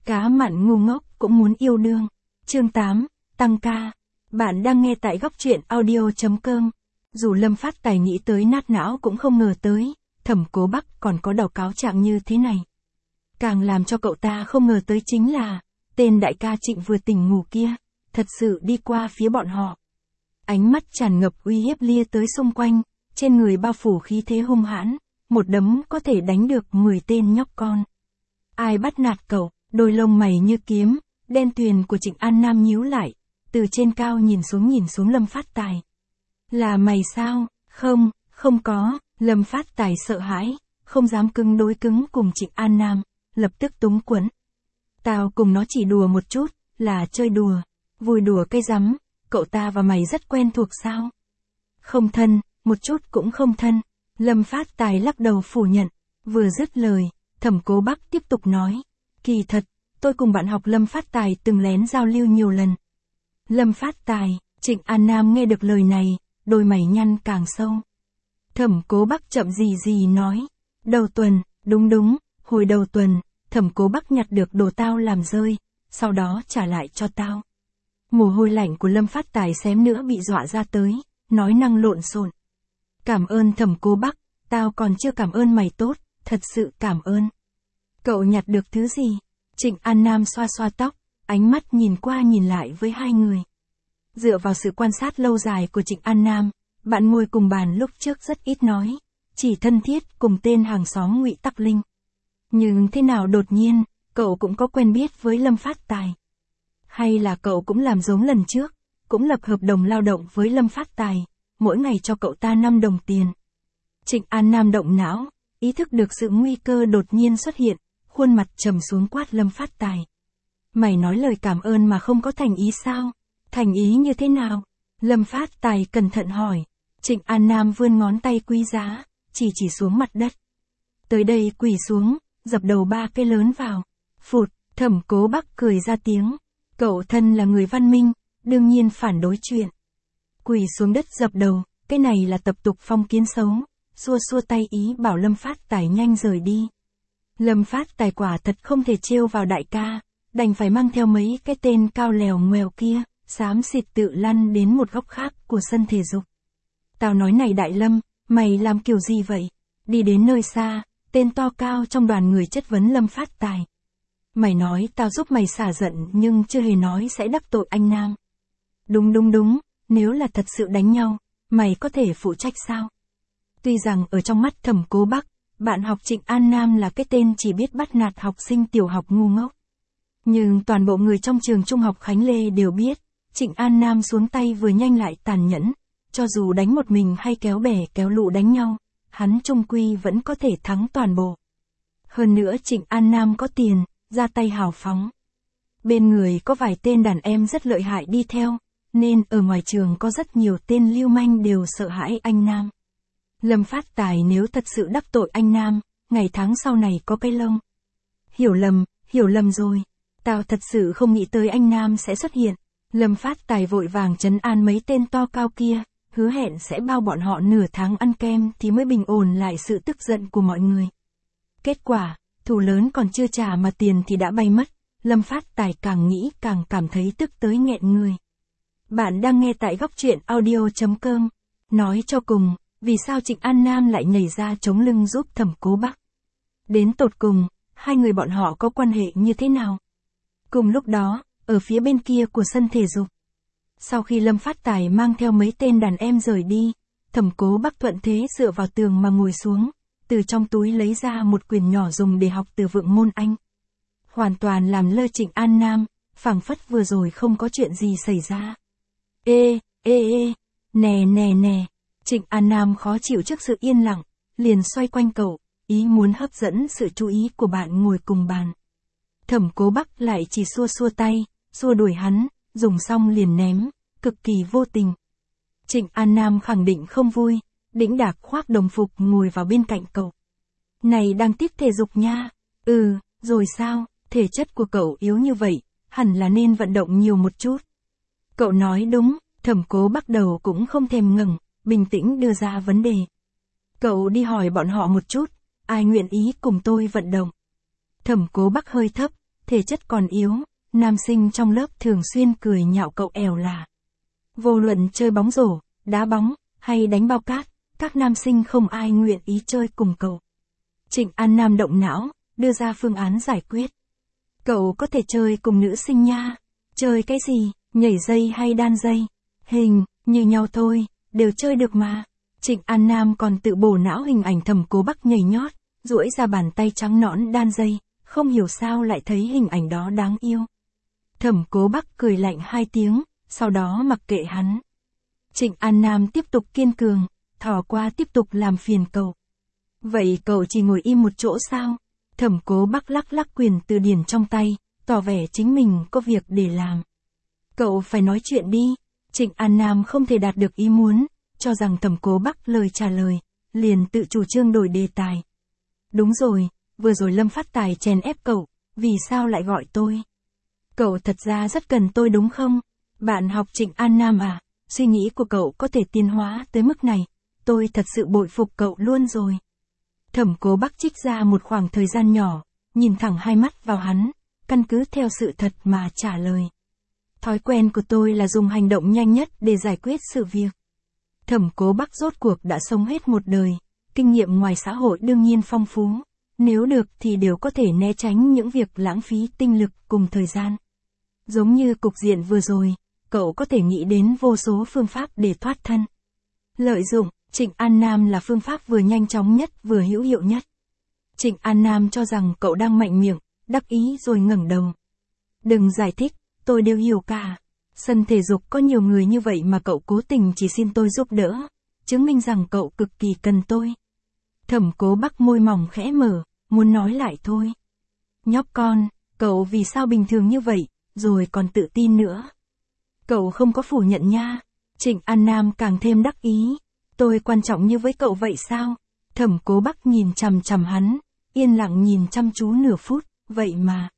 Cá mặn ngu ngốc cũng muốn yêu đương. Chương 8, tăng ca. Bạn đang nghe tại góc truyện audio.com. Dù Lâm Phát Tài nghĩ tới nát não cũng không ngờ tới, Thẩm Cố Bắc còn có đầu cáo trạng như thế này. Càng làm cho cậu ta không ngờ tới chính là, tên đại ca Trịnh vừa tỉnh ngủ kia, thật sự đi qua phía bọn họ. Ánh mắt tràn ngập uy hiếp lia tới xung quanh, trên người bao phủ khí thế hung hãn, một đấm có thể đánh được 10 tên nhóc con. Ai bắt nạt cậu? Đôi lông mày như kiếm, đen tuyền của Trịnh An Nam nhíu lại, từ trên cao nhìn xuống Lâm Phát Tài. Là mày sao? Không, không có. Lâm Phát Tài sợ hãi, không dám cứng đối cứng cùng Trịnh An Nam, lập tức túng quẫn. Tao cùng nó chỉ đùa một chút, là chơi đùa, vui đùa cái rắm, cậu ta và mày rất quen thuộc sao? Không thân, một chút cũng không thân. Lâm Phát Tài lắc đầu phủ nhận, vừa dứt lời, Thẩm Cố Bắc tiếp tục nói. Kỳ thật, tôi cùng bạn học Lâm Phát Tài từng lén giao lưu nhiều lần. Lâm Phát Tài, Trịnh An Nam nghe được lời này, đôi mày nhăn càng sâu. Thẩm Cố Bắc chậm gì nói. Đầu tuần, đúng, hồi đầu tuần, Thẩm Cố Bắc nhặt được đồ tao làm rơi, sau đó trả lại cho tao. Mồ hôi lạnh của Lâm Phát Tài xém nữa bị dọa ra tới, nói năng lộn xộn. Cảm ơn Thẩm Cố Bắc, tao còn chưa cảm ơn mày tốt, thật sự cảm ơn. Cậu nhặt được thứ gì? Trịnh An Nam xoa tóc, ánh mắt nhìn qua nhìn lại với hai người. Dựa vào sự quan sát lâu dài của Trịnh An Nam, bạn ngồi cùng bàn lúc trước rất ít nói, chỉ thân thiết cùng tên hàng xóm Ngụy Tắc Linh. Nhưng thế nào đột nhiên, cậu cũng có quen biết với Lâm Phát Tài? Hay là cậu cũng làm giống lần trước, cũng lập hợp đồng lao động với Lâm Phát Tài, mỗi ngày cho cậu ta 5 đồng tiền? Trịnh An Nam động não, ý thức được sự nguy cơ đột nhiên xuất hiện, khuôn mặt trầm xuống quát Lâm Phát Tài. Mày nói lời cảm ơn mà không có thành ý sao? Thành ý như thế nào? Lâm Phát Tài cẩn thận hỏi. Trịnh An Nam vươn ngón tay quý giá, chỉ xuống mặt đất. Tới đây quỳ xuống, dập đầu 3 cái lớn vào. Phụt, Thẩm Cố Bắc cười ra tiếng. Cậu thân là người văn minh, đương nhiên phản đối chuyện. Quỳ xuống đất dập đầu, cái này là tập tục phong kiến xấu. Xua tay ý bảo Lâm Phát Tài nhanh rời đi. Lâm Phát Tài quả thật không thể trêu vào đại ca, đành phải mang theo mấy cái tên cao lèo ngoèo kia, xám xịt tự lăn đến một góc khác của sân thể dục. Tao nói này Đại Lâm, mày làm kiểu gì vậy? Đi đến nơi xa, tên to cao trong đoàn người chất vấn Lâm Phát Tài. Mày nói tao giúp mày xả giận nhưng chưa hề nói sẽ đắc tội anh Nam. Đúng, nếu là thật sự đánh nhau, mày có thể phụ trách sao? Tuy rằng ở trong mắt Thẩm Cố Bắc, bạn học Trịnh An Nam là cái tên chỉ biết bắt nạt học sinh tiểu học ngu ngốc. Nhưng toàn bộ người trong trường trung học Khánh Lê đều biết, Trịnh An Nam xuống tay vừa nhanh lại tàn nhẫn, cho dù đánh một mình hay kéo bè kéo lũ đánh nhau, hắn chung quy vẫn có thể thắng toàn bộ. Hơn nữa Trịnh An Nam có tiền, ra tay hào phóng. Bên người có vài tên đàn em rất lợi hại đi theo, nên ở ngoài trường có rất nhiều tên lưu manh đều sợ hãi anh Nam. Lâm Phát Tài nếu thật sự đắc tội anh Nam, ngày tháng sau này có cái lông. Hiểu lầm rồi. Tao thật sự không nghĩ tới anh Nam sẽ xuất hiện. Lâm Phát Tài vội vàng trấn an mấy tên to cao kia, hứa hẹn sẽ bao bọn họ nửa tháng ăn kem thì mới bình ổn lại sự tức giận của mọi người. Kết quả, thù lớn còn chưa trả mà tiền thì đã bay mất. Lâm Phát Tài càng nghĩ càng cảm thấy tức tới nghẹn người. Bạn đang nghe tại góc truyện audio.com. Nói cho cùng, vì sao Trịnh An Nam lại nhảy ra chống lưng giúp Thẩm Cố Bắc? Đến tột cùng, hai người bọn họ có quan hệ như thế nào? Cùng lúc đó, ở phía bên kia của sân thể dục. Sau khi Lâm Phát Tài mang theo mấy tên đàn em rời đi, Thẩm Cố Bắc thuận thế dựa vào tường mà ngồi xuống, từ trong túi lấy ra một quyển nhỏ dùng để học từ vựng môn Anh. Hoàn toàn làm lơ Trịnh An Nam, phảng phất vừa rồi không có chuyện gì xảy ra. Nè. Trịnh An Nam khó chịu trước sự yên lặng, liền xoay quanh cậu, ý muốn hấp dẫn sự chú ý của bạn ngồi cùng bàn. Thẩm Cố Bắc lại chỉ xua tay, xua đuổi hắn, dùng xong liền ném, cực kỳ vô tình. Trịnh An Nam khẳng định không vui, đĩnh đạc khoác đồng phục ngồi vào bên cạnh cậu. Này đang tiếp thể dục nha. Rồi sao, thể chất của cậu yếu như vậy, hẳn là nên vận động nhiều một chút. Cậu nói đúng, Thẩm Cố Bắc đầu cũng không thèm ngẩng, bình tĩnh đưa ra vấn đề. Cậu đi hỏi bọn họ một chút, ai nguyện ý cùng tôi vận động. Thẩm Cố Bắc hơi thấp, thể chất còn yếu, nam sinh trong lớp thường xuyên cười nhạo cậu èo là. Vô luận chơi bóng rổ, đá bóng, hay đánh bao cát, các nam sinh không ai nguyện ý chơi cùng cậu. Trịnh An Nam động não, đưa ra phương án giải quyết. Cậu có thể chơi cùng nữ sinh nha. Chơi cái gì, nhảy dây hay đan dây? Hình, như nhau thôi, đều chơi được mà. Trịnh An Nam còn tự bổ não hình ảnh Thẩm Cố Bắc nhảy nhót, duỗi ra bàn tay trắng nõn đan dây, không hiểu sao lại thấy hình ảnh đó đáng yêu. Thẩm Cố Bắc cười lạnh 2 tiếng, sau đó mặc kệ hắn. Trịnh An Nam tiếp tục kiên cường, thò qua tiếp tục làm phiền cậu. Vậy cậu chỉ ngồi im một chỗ sao? Thẩm Cố Bắc lắc lắc quyền từ điển trong tay, tỏ vẻ chính mình có việc để làm. Cậu phải nói chuyện đi. Trịnh An Nam không thể đạt được ý muốn, cho rằng Thẩm Cố Bắc lời trả lời, liền tự chủ trương đổi đề tài. Đúng rồi, vừa rồi Lâm Phát Tài chèn ép cậu, vì sao lại gọi tôi? Cậu thật ra rất cần tôi đúng không? Bạn học Trịnh An Nam à, suy nghĩ của cậu có thể tiến hóa tới mức này, tôi thật sự bội phục cậu luôn rồi. Thẩm Cố Bắc trích ra một khoảng thời gian nhỏ, nhìn thẳng hai mắt vào hắn, căn cứ theo sự thật mà trả lời. Thói quen của tôi là dùng hành động nhanh nhất để giải quyết sự việc. Thẩm Cố Bắc rốt cuộc đã sống hết một đời, kinh nghiệm ngoài xã hội đương nhiên phong phú, nếu được thì đều có thể né tránh những việc lãng phí tinh lực cùng thời gian. Giống như cục diện vừa rồi, cậu có thể nghĩ đến vô số phương pháp để thoát thân. Lợi dụng Trịnh An Nam là phương pháp vừa nhanh chóng nhất vừa hữu hiệu nhất. Trịnh An Nam cho rằng cậu đang mạnh miệng, đắc ý rồi ngẩng đầu. Đừng giải thích, tôi đều hiểu cả. Sân thể dục có nhiều người như vậy mà cậu cố tình chỉ xin tôi giúp đỡ, chứng minh rằng cậu cực kỳ cần tôi. Thẩm Cố Bắc môi mỏng khẽ mở, muốn nói lại thôi. Nhóc con, cậu vì sao bình thường như vậy, rồi còn tự tin nữa. Cậu không có phủ nhận nha. Trịnh An Nam càng thêm đắc ý. Tôi quan trọng như với cậu vậy sao? Thẩm Cố Bắc nhìn chằm chằm hắn, yên lặng nhìn chăm chú nửa phút, vậy mà.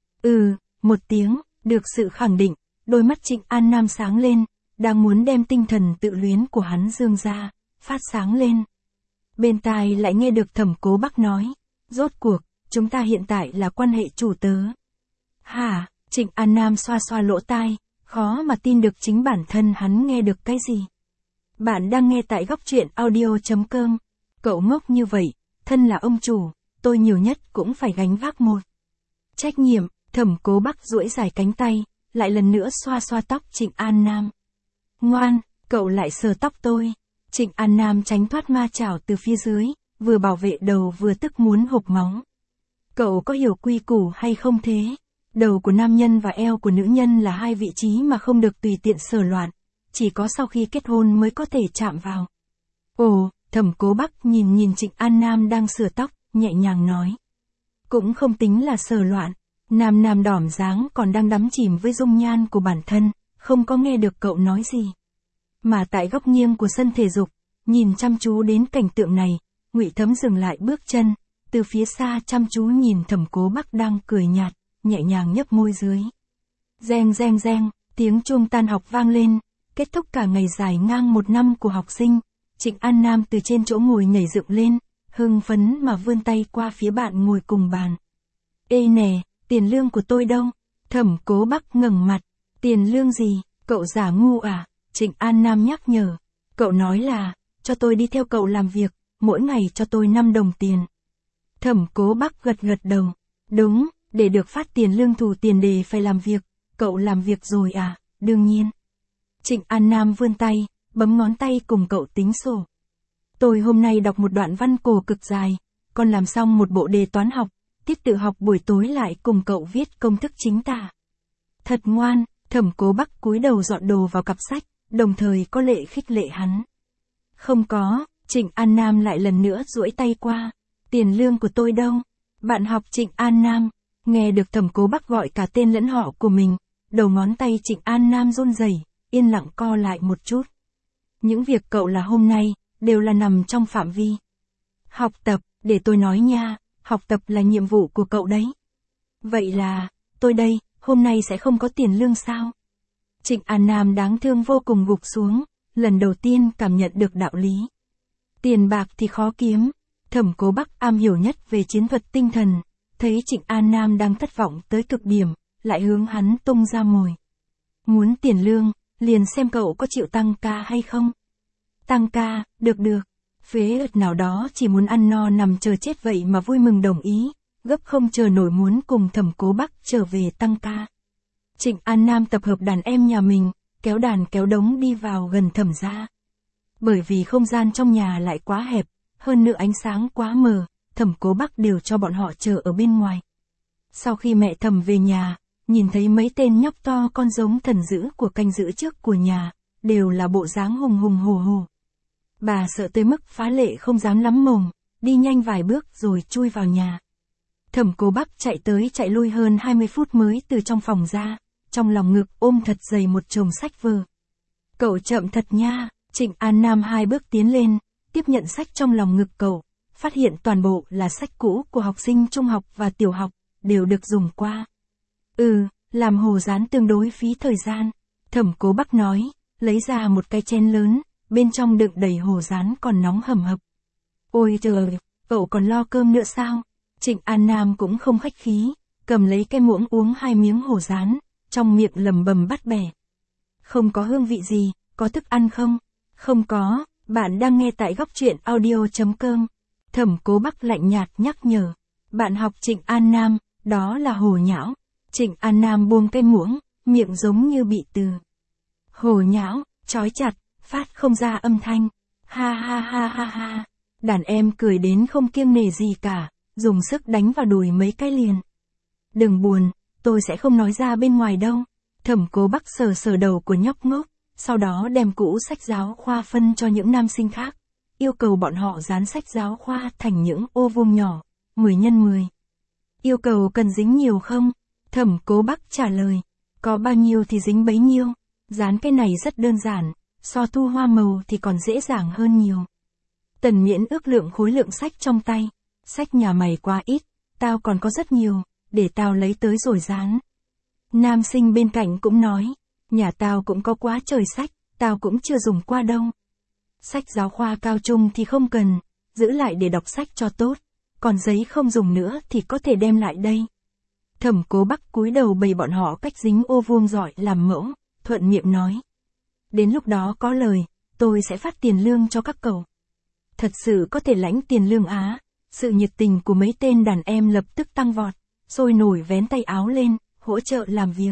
Một tiếng, được sự khẳng định, đôi mắt Trịnh An Nam sáng lên, đang muốn đem tinh thần tự luyến của hắn dương ra, phát sáng lên. Bên tai lại nghe được Thẩm Cố Bắc nói, rốt cuộc, chúng ta hiện tại là quan hệ chủ tớ. Hả? Trịnh An Nam xoa xoa lỗ tai, khó mà tin được chính bản thân hắn nghe được cái gì. Bạn đang nghe tại góc truyện audio.com. Cậu ngốc như vậy, thân là ông chủ, tôi nhiều nhất cũng phải gánh vác một trách nhiệm. Thẩm Cố Bắc duỗi dài cánh tay, lại lần nữa xoa xoa tóc Trịnh An Nam. Ngoan, cậu lại sờ tóc tôi. Trịnh An Nam tránh thoát ma chảo từ phía dưới, vừa bảo vệ đầu vừa tức muốn hộc máu. Cậu có hiểu quy củ hay không thế? Đầu của nam nhân và eo của nữ nhân là hai vị trí mà không được tùy tiện sờ loạn, chỉ có sau khi kết hôn mới có thể chạm vào. Ồ, Thẩm Cố Bắc nhìn Trịnh An Nam đang sửa tóc, nhẹ nhàng nói. Cũng không tính là sờ loạn. Nam đỏm dáng còn đang đắm chìm với dung nhan của bản thân, không có nghe được cậu nói gì. Mà tại góc nghiêng của sân thể dục, nhìn chăm chú đến cảnh tượng này, Ngụy Thấm dừng lại bước chân, từ phía xa chăm chú nhìn Thẩm Cố Bắc đang cười nhạt, nhẹ nhàng nhấp môi dưới. Reng reng reng, tiếng chuông tan học vang lên, kết thúc cả ngày dài ngang 1 năm của học sinh. Trịnh An Nam từ trên chỗ ngồi nhảy dựng lên, hưng phấn mà vươn tay qua phía bạn ngồi cùng bàn. Ê nè, tiền lương của tôi đâu? Thẩm Cố Bắc ngẩng mặt. Tiền lương gì? Cậu giả ngu à? Trịnh An Nam nhắc nhở. Cậu nói là, cho tôi đi theo cậu làm việc, mỗi ngày cho tôi 5 đồng tiền. Thẩm Cố Bắc gật đầu. Đúng, để được phát tiền lương thủ tiền đề phải làm việc. Cậu làm việc rồi à? Đương nhiên. Trịnh An Nam vươn tay, bấm ngón tay cùng cậu tính sổ. Tôi hôm nay đọc một đoạn văn cổ cực dài, còn làm xong một bộ đề toán học, tiết tự học buổi tối lại cùng cậu viết công thức chính tả. Thật ngoan. Thẩm Cố Bắc cúi đầu dọn đồ vào cặp sách, đồng thời có lệ khích lệ hắn. Không có. Trịnh An Nam lại lần nữa duỗi tay qua. Tiền lương của tôi đâu? Bạn học Trịnh An Nam. Nghe được Thẩm Cố Bắc gọi cả tên lẫn họ của mình, đầu ngón tay Trịnh An Nam run rẩy, yên lặng co lại một chút. Những việc cậu là hôm nay, đều là nằm trong phạm vi học tập, để tôi nói nha, học tập là nhiệm vụ của cậu đấy. Vậy là, tôi đây, hôm nay sẽ không có tiền lương sao? Trịnh An Nam đáng thương vô cùng gục xuống, lần đầu tiên cảm nhận được đạo lý. Tiền bạc thì khó kiếm, Thẩm Cố Bắc am hiểu nhất về chiến thuật tinh thần, thấy Trịnh An Nam đang thất vọng tới cực điểm, lại hướng hắn tung ra mồi. Muốn tiền lương, liền xem cậu có chịu tăng ca hay không. Tăng ca, được được. Phế ợt nào đó chỉ muốn ăn no nằm chờ chết vậy mà vui mừng đồng ý, gấp không chờ nổi muốn cùng Thẩm Cố Bắc trở về tăng ca. Trịnh An Nam tập hợp đàn em nhà mình, kéo đàn kéo đống đi vào gần Thẩm gia. Bởi vì không gian trong nhà lại quá hẹp, hơn nữa ánh sáng quá mờ, Thẩm Cố Bắc đều cho bọn họ chờ ở bên ngoài. Sau khi mẹ Thẩm về nhà, nhìn thấy mấy tên nhóc to con giống thần dữ của canh giữ trước của nhà, đều là bộ dáng hùng hùng hổ hổ. Bà sợ tới mức phá lệ không dám lắm mồm, đi nhanh vài bước rồi chui vào nhà. Thẩm Cố Bắc chạy tới chạy lui hơn 20 phút mới từ trong phòng ra, trong lòng ngực ôm thật dày một chồng sách vở. Cậu chậm thật nha. Trịnh An Nam 2 bước tiến lên, tiếp nhận sách trong lòng ngực cậu, phát hiện toàn bộ là sách cũ của học sinh trung học và tiểu học, đều được dùng qua. Làm hồ dán tương đối phí thời gian, Thẩm Cố Bắc nói, lấy ra một cái chén lớn, bên trong đựng đầy hồ dán còn nóng hầm hập. Ôi trời, cậu còn lo cơm nữa sao? Trịnh An Nam cũng không khách khí, cầm lấy cái muỗng uống 2 miếng hồ dán, trong miệng lầm bầm bắt bẻ. Không có hương vị gì, có thức ăn không? Không có, bạn đang nghe tại góc truyện audio.com. Thẩm Cố Bắc lạnh nhạt nhắc nhở. Bạn học Trịnh An Nam, đó là hồ nhão. Trịnh An Nam buông cái muỗng, miệng giống như bị từ. Hồ nhão, trói chặt, phát không ra âm thanh. Ha ha ha ha ha. Đàn em cười đến không kiêng nể gì cả, dùng sức đánh vào đùi mấy cái liền. Đừng buồn, tôi sẽ không nói ra bên ngoài đâu. Thẩm Cố Bắc sờ sờ đầu của nhóc ngốc, sau đó đem cũ sách giáo khoa phân cho những nam sinh khác, yêu cầu bọn họ dán sách giáo khoa thành những ô vuông nhỏ, 10 x 10. Yêu cầu cần dính nhiều không? Thẩm Cố Bắc trả lời, có bao nhiêu thì dính bấy nhiêu, dán cái này rất đơn giản, so thu hoa màu thì còn dễ dàng hơn nhiều. Tần Miễn ước lượng khối lượng sách trong tay, sách nhà mày quá ít, tao còn có rất nhiều, để tao lấy tới rồi dán. Nam sinh bên cạnh cũng nói, nhà tao cũng có quá trời sách, tao cũng chưa dùng qua đâu. Sách giáo khoa cao trung thì không cần, giữ lại để đọc sách cho tốt, còn giấy không dùng nữa thì có thể đem lại đây. Thẩm Cố Bắc cúi đầu bày bọn họ cách dính ô vuông giỏi làm mẫu, thuận miệng nói. Đến lúc đó có lời, tôi sẽ phát tiền lương cho các cậu. Thật sự có thể lãnh tiền lương á, sự nhiệt tình của mấy tên đàn em lập tức tăng vọt, sôi nổi vén tay áo lên, hỗ trợ làm việc.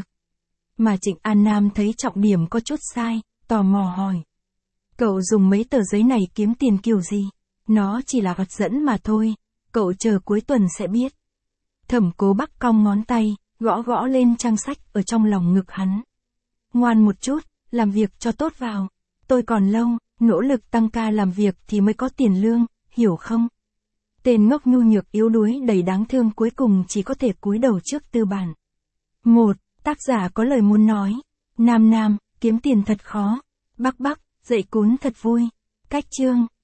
Mà Trịnh An Nam thấy trọng điểm có chút sai, tò mò hỏi. Cậu dùng mấy tờ giấy này kiếm tiền kiểu gì? Nó chỉ là vật dẫn mà thôi, cậu chờ cuối tuần sẽ biết. Thẩm Cố Bắc cong ngón tay, gõ gõ lên trang sách ở trong lòng ngực hắn. Ngoan một chút, làm việc cho tốt vào. Tôi còn lâu, nỗ lực tăng ca làm việc thì mới có tiền lương, hiểu không? Tên ngốc nhu nhược yếu đuối đầy đáng thương cuối cùng chỉ có thể cúi đầu trước tư bản. 1. Tác giả có lời muốn nói. Nam Nam, kiếm tiền thật khó. Bắc Bắc, dạy cún thật vui. Cách chương.